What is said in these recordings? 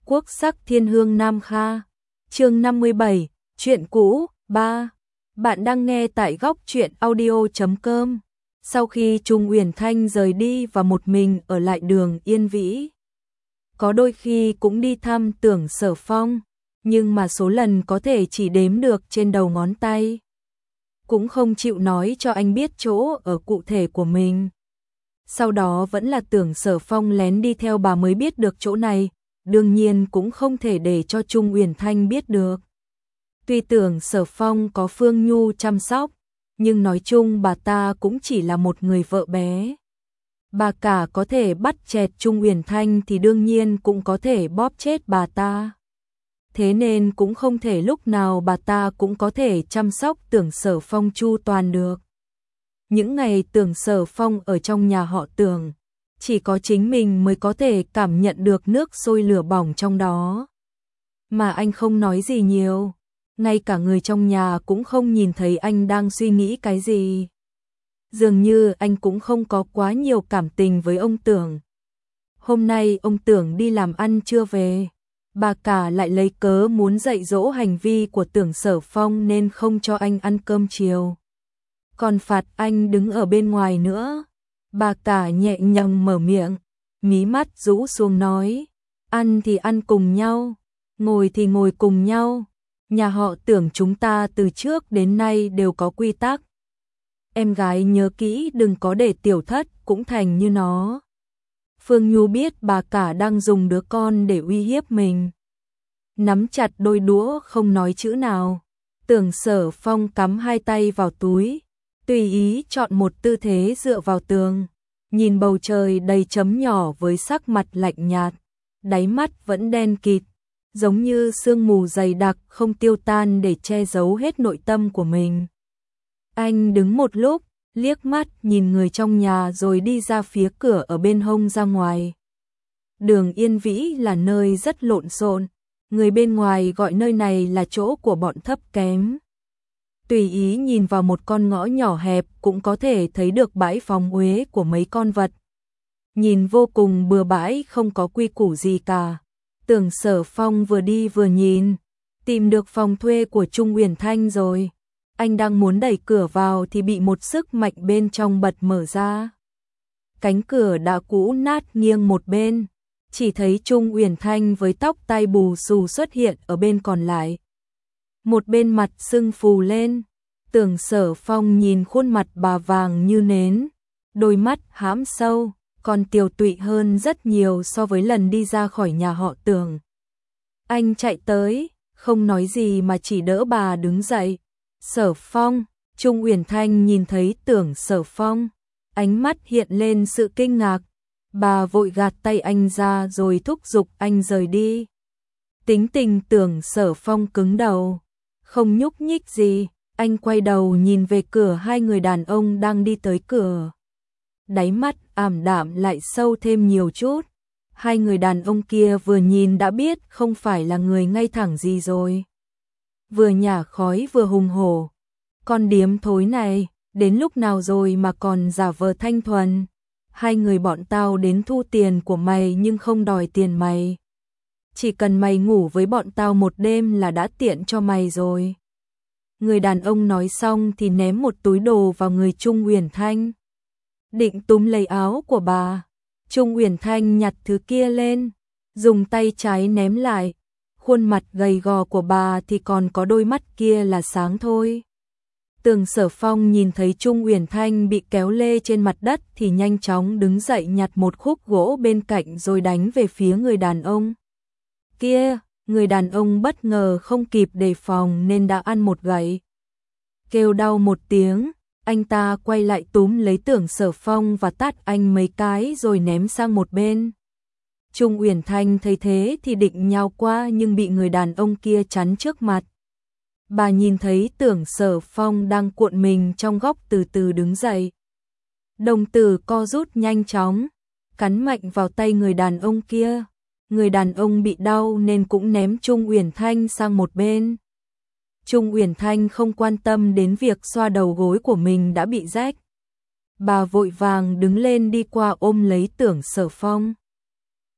Quốc sắc thiên hương Nam Kha. Chương 57, chuyện cũ 3. Bạn đang nghe tại góc truyện audio.com. Sau khi Trung Uyển Thanh rời đi và một mình ở lại Đường Yên Vĩ, có đôi khi cũng đi thăm Tưởng Sở Phong, nhưng mà số lần có thể chỉ đếm được trên đầu ngón tay. Cũng không chịu nói cho anh biết chỗ ở cụ thể của mình. Sau đó vẫn là Tưởng Sở Phong lén đi theo bà mới biết được chỗ này, đương nhiên cũng không thể để cho Trung Uyển Thanh biết được. Tuy Tưởng Sở Phong có Phương Nhu chăm sóc, nhưng nói chung bà ta cũng chỉ là một người vợ bé. Bà cả có thể bắt chẹt Trung Uyển Thanh thì đương nhiên cũng có thể bóp chết bà ta. Thế nên cũng không thể lúc nào bà ta cũng có thể chăm sóc Tưởng Sở Phong chu toàn được. Những ngày Tưởng Sở Phong ở trong nhà họ Tưởng, chỉ có chính mình mới có thể cảm nhận được nước sôi lửa bỏng trong đó. Mà anh không nói gì nhiều, ngay cả người trong nhà cũng không nhìn thấy anh đang suy nghĩ cái gì. Dường như anh cũng không có quá nhiều cảm tình với ông Tưởng. Hôm nay ông Tưởng đi làm ăn chưa về, bà cả lại lấy cớ muốn dạy dỗ hành vi của Tưởng Sở Phong nên không cho anh ăn cơm chiều. Còn phạt anh đứng ở bên ngoài nữa. Bà cả nhẹ nhàng mở miệng, mí mắt rũ xuống nói, ăn thì ăn cùng nhau, ngồi thì ngồi cùng nhau. Nhà họ Tưởng chúng ta từ trước đến nay đều có quy tắc. Em gái nhớ kỹ đừng có để tiểu thất cũng thành như nó. Phương Nhu biết bà cả đang dùng đứa con để uy hiếp mình, nắm chặt đôi đũa không nói chữ nào. Tưởng Sở Phong cắm hai tay vào túi, tùy ý chọn một tư thế dựa vào tường, nhìn bầu trời đầy chấm nhỏ với sắc mặt lạnh nhạt, đáy mắt vẫn đen kịt, giống như sương mù dày đặc không tiêu tan để che giấu hết nội tâm của mình. Anh đứng một lúc, liếc mắt nhìn người trong nhà rồi đi ra phía cửa ở bên hông ra ngoài. Đường Yên Vĩ là nơi rất lộn xộn, người bên ngoài gọi nơi này là chỗ của bọn thấp kém. Tùy ý nhìn vào một con ngõ nhỏ hẹp cũng có thể thấy được bãi phóng uế của mấy con vật. Nhìn vô cùng bừa bãi không có quy củ gì cả. Tưởng Sở Phong vừa đi vừa nhìn, tìm được phòng thuê của Trung Uyển Thanh rồi. Anh đang muốn đẩy cửa vào thì bị một sức mạnh bên trong bật mở ra. Cánh cửa đã cũ nát nghiêng một bên, chỉ thấy Trung Uyển Thanh với tóc tai bù xù xuất hiện ở bên còn lại. Một bên mặt sưng phù lên, Tưởng Sở Phong nhìn khuôn mặt bà vàng như nến, đôi mắt hãm sâu, còn tiều tụy hơn rất nhiều so với lần đi ra khỏi nhà họ Tưởng. Anh chạy tới, không nói gì mà chỉ đỡ bà đứng dậy. Sở Phong, Trung Uyển Thanh nhìn thấy Tưởng Sở Phong, ánh mắt hiện lên sự kinh ngạc. Bà vội gạt tay anh ra rồi thúc giục anh rời đi. Tính tình Tưởng Sở Phong cứng đầu, không nhúc nhích gì. Anh quay đầu nhìn về cửa hai người đàn ông đang đi tới cửa. Đáy mắt ảm đạm lại sâu thêm nhiều chút. Hai người đàn ông kia vừa nhìn đã biết không phải là người ngay thẳng gì rồi. Vừa nhả khói vừa hùng hổ. Con điếm thối này, đến lúc nào rồi mà còn giả vờ thanh thuần. Hai người bọn tao đến thu tiền của mày nhưng không đòi tiền mày. Chỉ cần mày ngủ với bọn tao một đêm là đã tiện cho mày rồi. Người đàn ông nói xong thì ném một túi đồ vào người Trung Uyển Thanh. Định túm lấy áo của bà. Trung Uyển Thanh nhặt thứ kia lên, dùng tay trái ném lại. Khuôn mặt gầy gò của bà thì còn có đôi mắt kia là sáng thôi. Tưởng Sở Phong nhìn thấy Trung Uyển Thanh bị kéo lê trên mặt đất thì nhanh chóng đứng dậy nhặt một khúc gỗ bên cạnh rồi đánh về phía người đàn ông kia. Người đàn ông bất ngờ không kịp đề phòng nên đã ăn một gậy. Kêu đau một tiếng, anh ta quay lại túm lấy Tưởng Sở Phong và tát anh mấy cái rồi ném sang một bên. Trung Uyển Thanh thấy thế thì định nhào qua nhưng bị người đàn ông kia chắn trước mặt. Bà nhìn thấy Tưởng Sở Phong đang cuộn mình trong góc từ từ đứng dậy. Đồng tử co rút nhanh chóng, cắn mạnh vào tay người đàn ông kia. Người đàn ông bị đau nên cũng ném Trung Uyển Thanh sang một bên. Trung Uyển Thanh không quan tâm đến việc xoa đầu gối của mình đã bị rách. Bà vội vàng đứng lên đi qua ôm lấy Tưởng Sở Phong.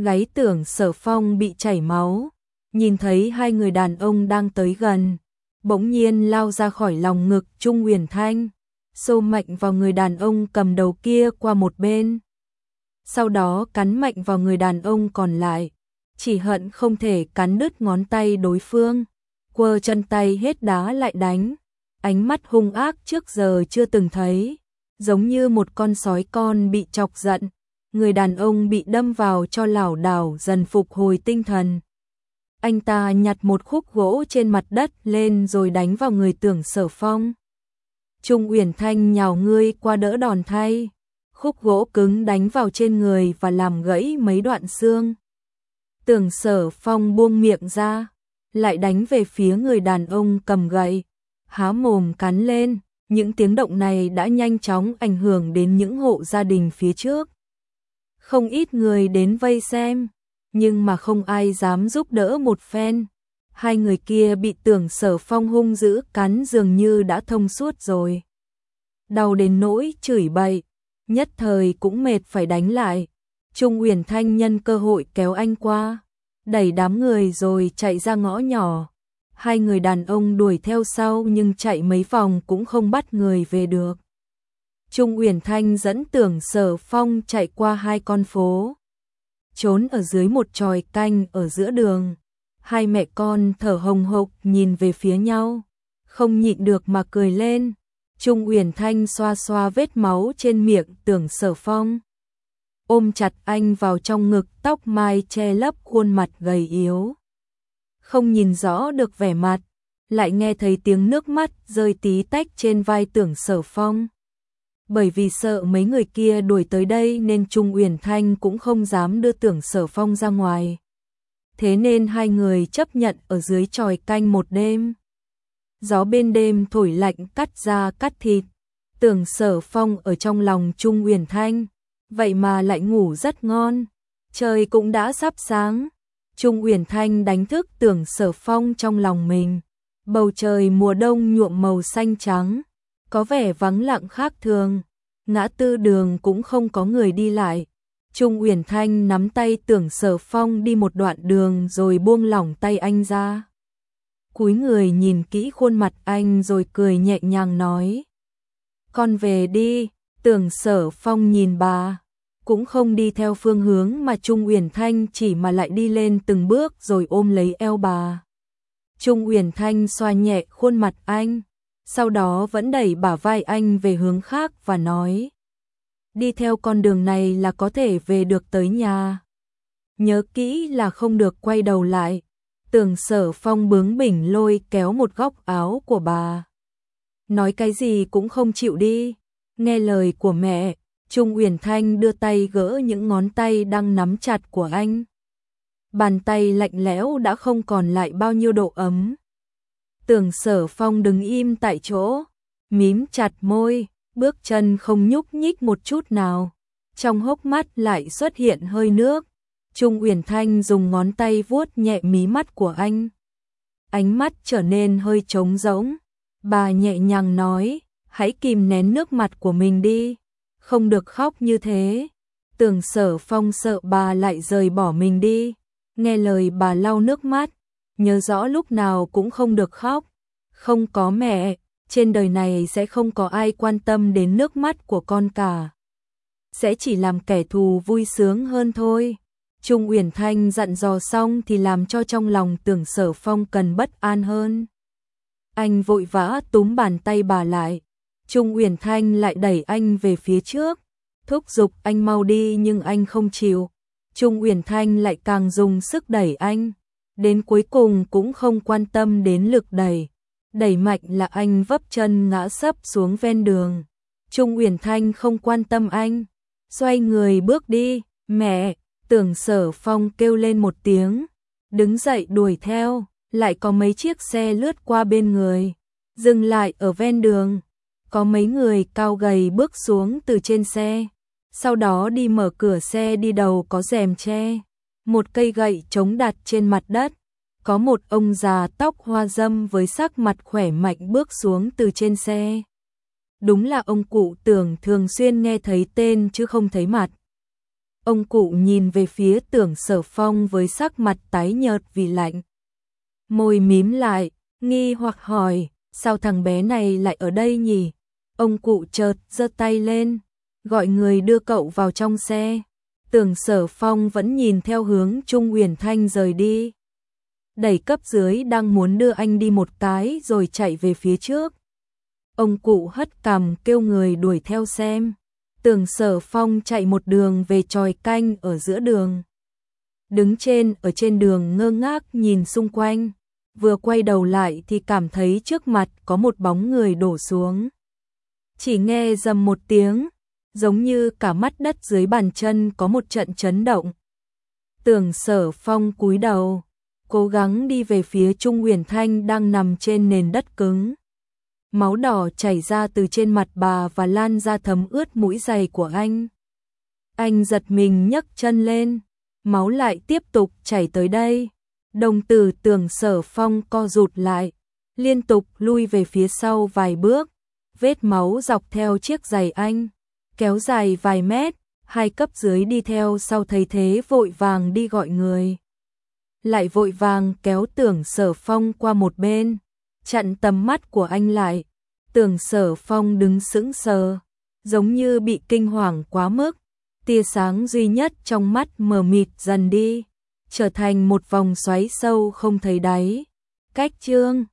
gáy Tưởng Sở Phong bị chảy máu, nhìn thấy hai người đàn ông đang tới gần, bỗng nhiên lao ra khỏi lòng ngực Trung Uyển Thanh, xô mạnh vào người đàn ông cầm đầu kia qua một bên. Sau đó cắn mạnh vào người đàn ông còn lại, chỉ hận không thể cắn đứt ngón tay đối phương, quơ chân tay hết đá lại đánh, ánh mắt hung ác trước giờ chưa từng thấy, giống như một con sói con bị chọc giận. Người đàn ông bị đâm vào cho lảo đảo dần phục hồi tinh thần. Anh ta nhặt một khúc gỗ trên mặt đất lên rồi đánh vào người Tưởng Sở Phong. Trung Uyển Thanh nhào ngươi qua đỡ đòn thay, khúc gỗ cứng đánh vào trên người và làm gãy mấy đoạn xương. Tưởng Sở Phong buông miệng ra, lại đánh về phía người đàn ông cầm gậy, há mồm cắn lên. Những tiếng động này đã nhanh chóng ảnh hưởng đến những hộ gia đình phía trước. Không ít người đến vây xem, nhưng mà không ai dám giúp đỡ một phen. Hai người kia bị Tưởng Sở Phong hung dữ cắn dường như đã thông suốt rồi. Đau đến nỗi chửi bậy, nhất thời cũng mệt phải đánh lại. Trung Uyển Thanh nhân cơ hội kéo anh qua, đẩy đám người rồi chạy ra ngõ nhỏ. Hai người đàn ông đuổi theo sau nhưng chạy mấy vòng cũng không bắt người về được. Trung Uyển Thanh dẫn Tưởng Sở Phong chạy qua hai con phố, trốn ở dưới một chòi canh ở giữa đường. Hai mẹ con thở hồng hộc nhìn về phía nhau, không nhịn được mà cười lên. Trung Uyển Thanh xoa xoa vết máu trên miệng Tưởng Sở Phong, ôm chặt anh vào trong ngực, tóc mai che lấp khuôn mặt gầy yếu. Không nhìn rõ được vẻ mặt, lại nghe thấy tiếng nước mắt rơi tí tách trên vai Tưởng Sở Phong. Bởi vì sợ mấy người kia đuổi tới đây nên Trung Uyển Thanh cũng không dám đưa Tưởng Sở Phong ra ngoài. Thế nên hai người chấp nhận ở dưới chòi canh một đêm. Gió bên đêm thổi lạnh cắt da cắt thịt. Tưởng Sở Phong ở trong lòng Trung Uyển Thanh, vậy mà lại ngủ rất ngon. Trời cũng đã sắp sáng. Trung Uyển Thanh đánh thức Tưởng Sở Phong trong lòng mình. Bầu trời mùa đông nhuộm màu xanh trắng, có vẻ vắng lặng khác thường. Ngã tư đường cũng không có người đi lại. Trung Uyển Thanh nắm tay Tưởng Sở Phong đi một đoạn đường rồi buông lỏng tay anh ra. Cúi người nhìn kỹ khuôn mặt anh rồi cười nhẹ nhàng nói: "Con về đi." Tưởng Sở Phong nhìn bà, cũng không đi theo phương hướng mà Trung Uyển Thanh chỉ mà lại đi lên từng bước rồi ôm lấy eo bà. Trung Uyển Thanh xoa nhẹ khuôn mặt anh, sau đó vẫn đẩy bả vai anh về hướng khác và nói: "Đi theo con đường này là có thể về được tới nhà. Nhớ kỹ là không được quay đầu lại." Tưởng Sở Phong bướng bỉnh lôi kéo một góc áo của bà. Nói cái gì cũng không chịu đi. Nghe lời của mẹ, Trung Uyển Thanh đưa tay gỡ những ngón tay đang nắm chặt của anh. Bàn tay lạnh lẽo đã không còn lại bao nhiêu độ ấm. Tưởng Sở Phong đứng im tại chỗ, mím chặt môi, bước chân không nhúc nhích một chút nào. Trong hốc mắt lại xuất hiện hơi nước. Trung Uyển Thanh dùng ngón tay vuốt nhẹ mí mắt của anh. Ánh mắt trở nên hơi trống rỗng. Bà nhẹ nhàng nói: "Hãy kìm nén nước mắt của mình đi, không được khóc như thế." Tưởng Sở Phong sợ bà lại rời bỏ mình đi, nghe lời bà lau nước mắt, nhớ rõ lúc nào cũng không được khóc. Không có mẹ, trên đời này sẽ không có ai quan tâm đến nước mắt của con cả. Sẽ chỉ làm kẻ thù vui sướng hơn thôi. Trung Uyển Thanh dặn dò xong thì làm cho trong lòng Tưởng Sở Phong cần bất an hơn. Anh vội vã túm bàn tay bà lại. Trung Uyển Thanh lại đẩy anh về phía trước, thúc giục anh mau đi nhưng anh không chịu. Trung Uyển Thanh lại càng dùng sức đẩy anh, đến cuối cùng cũng không quan tâm đến lực đẩy. Đẩy mạnh là anh vấp chân ngã sấp xuống ven đường. Trung Uyển Thanh không quan tâm anh, xoay người bước đi. "Mẹ!" Tưởng Sở Phong kêu lên một tiếng, đứng dậy đuổi theo. Lại có mấy chiếc xe lướt qua bên người, dừng lại ở ven đường. Có mấy người cao gầy bước xuống từ trên xe, sau đó đi mở cửa xe đi đầu có rèm che, một cây gậy chống đặt trên mặt đất. Có một ông già tóc hoa râm với sắc mặt khỏe mạnh bước xuống từ trên xe. Đúng là ông cụ Tưởng thường xuyên nghe thấy tên chứ không thấy mặt. Ông cụ nhìn về phía Tưởng Sở Phong với sắc mặt tái nhợt vì lạnh. Môi mím lại, nghi hoặc hỏi, sao thằng bé này lại ở đây nhỉ? Ông cụ chợt giơ tay lên, gọi người đưa cậu vào trong xe. Tưởng Sở Phong vẫn nhìn theo hướng Trung Uyển Thanh rời đi. Đẩy cấp dưới đang muốn đưa anh đi một cái rồi chạy về phía trước. Ông cụ hất cằm kêu người đuổi theo xem. Tưởng Sở Phong chạy một đường về chòi canh ở giữa đường. Đứng ở trên đường ngơ ngác nhìn xung quanh. Vừa quay đầu lại thì cảm thấy trước mặt có một bóng người đổ xuống. Chỉ nghe rầm một tiếng, giống như cả mắt đất dưới bàn chân có một trận chấn động. Tưởng Sở Phong cúi đầu, cố gắng đi về phía Trung Uyển Thanh đang nằm trên nền đất cứng. Máu đỏ chảy ra từ trên mặt bà và lan ra thấm ướt mũi giày của anh. Anh giật mình nhấc chân lên, máu lại tiếp tục chảy tới đây. Đồng tử Tưởng Sở Phong co rụt lại, liên tục lui về phía sau vài bước. Vết máu dọc theo chiếc giày anh, kéo dài vài mét. Hai cấp dưới đi theo sau thấy thế vội vàng đi gọi người. Lại vội vàng kéo Tưởng Sở Phong qua một bên, chặn tầm mắt của anh lại. Tưởng Sở Phong đứng sững sờ, giống như bị kinh hoàng quá mức. Tia sáng duy nhất trong mắt mờ mịt dần đi, trở thành một vòng xoáy sâu không thấy đáy. Cách chương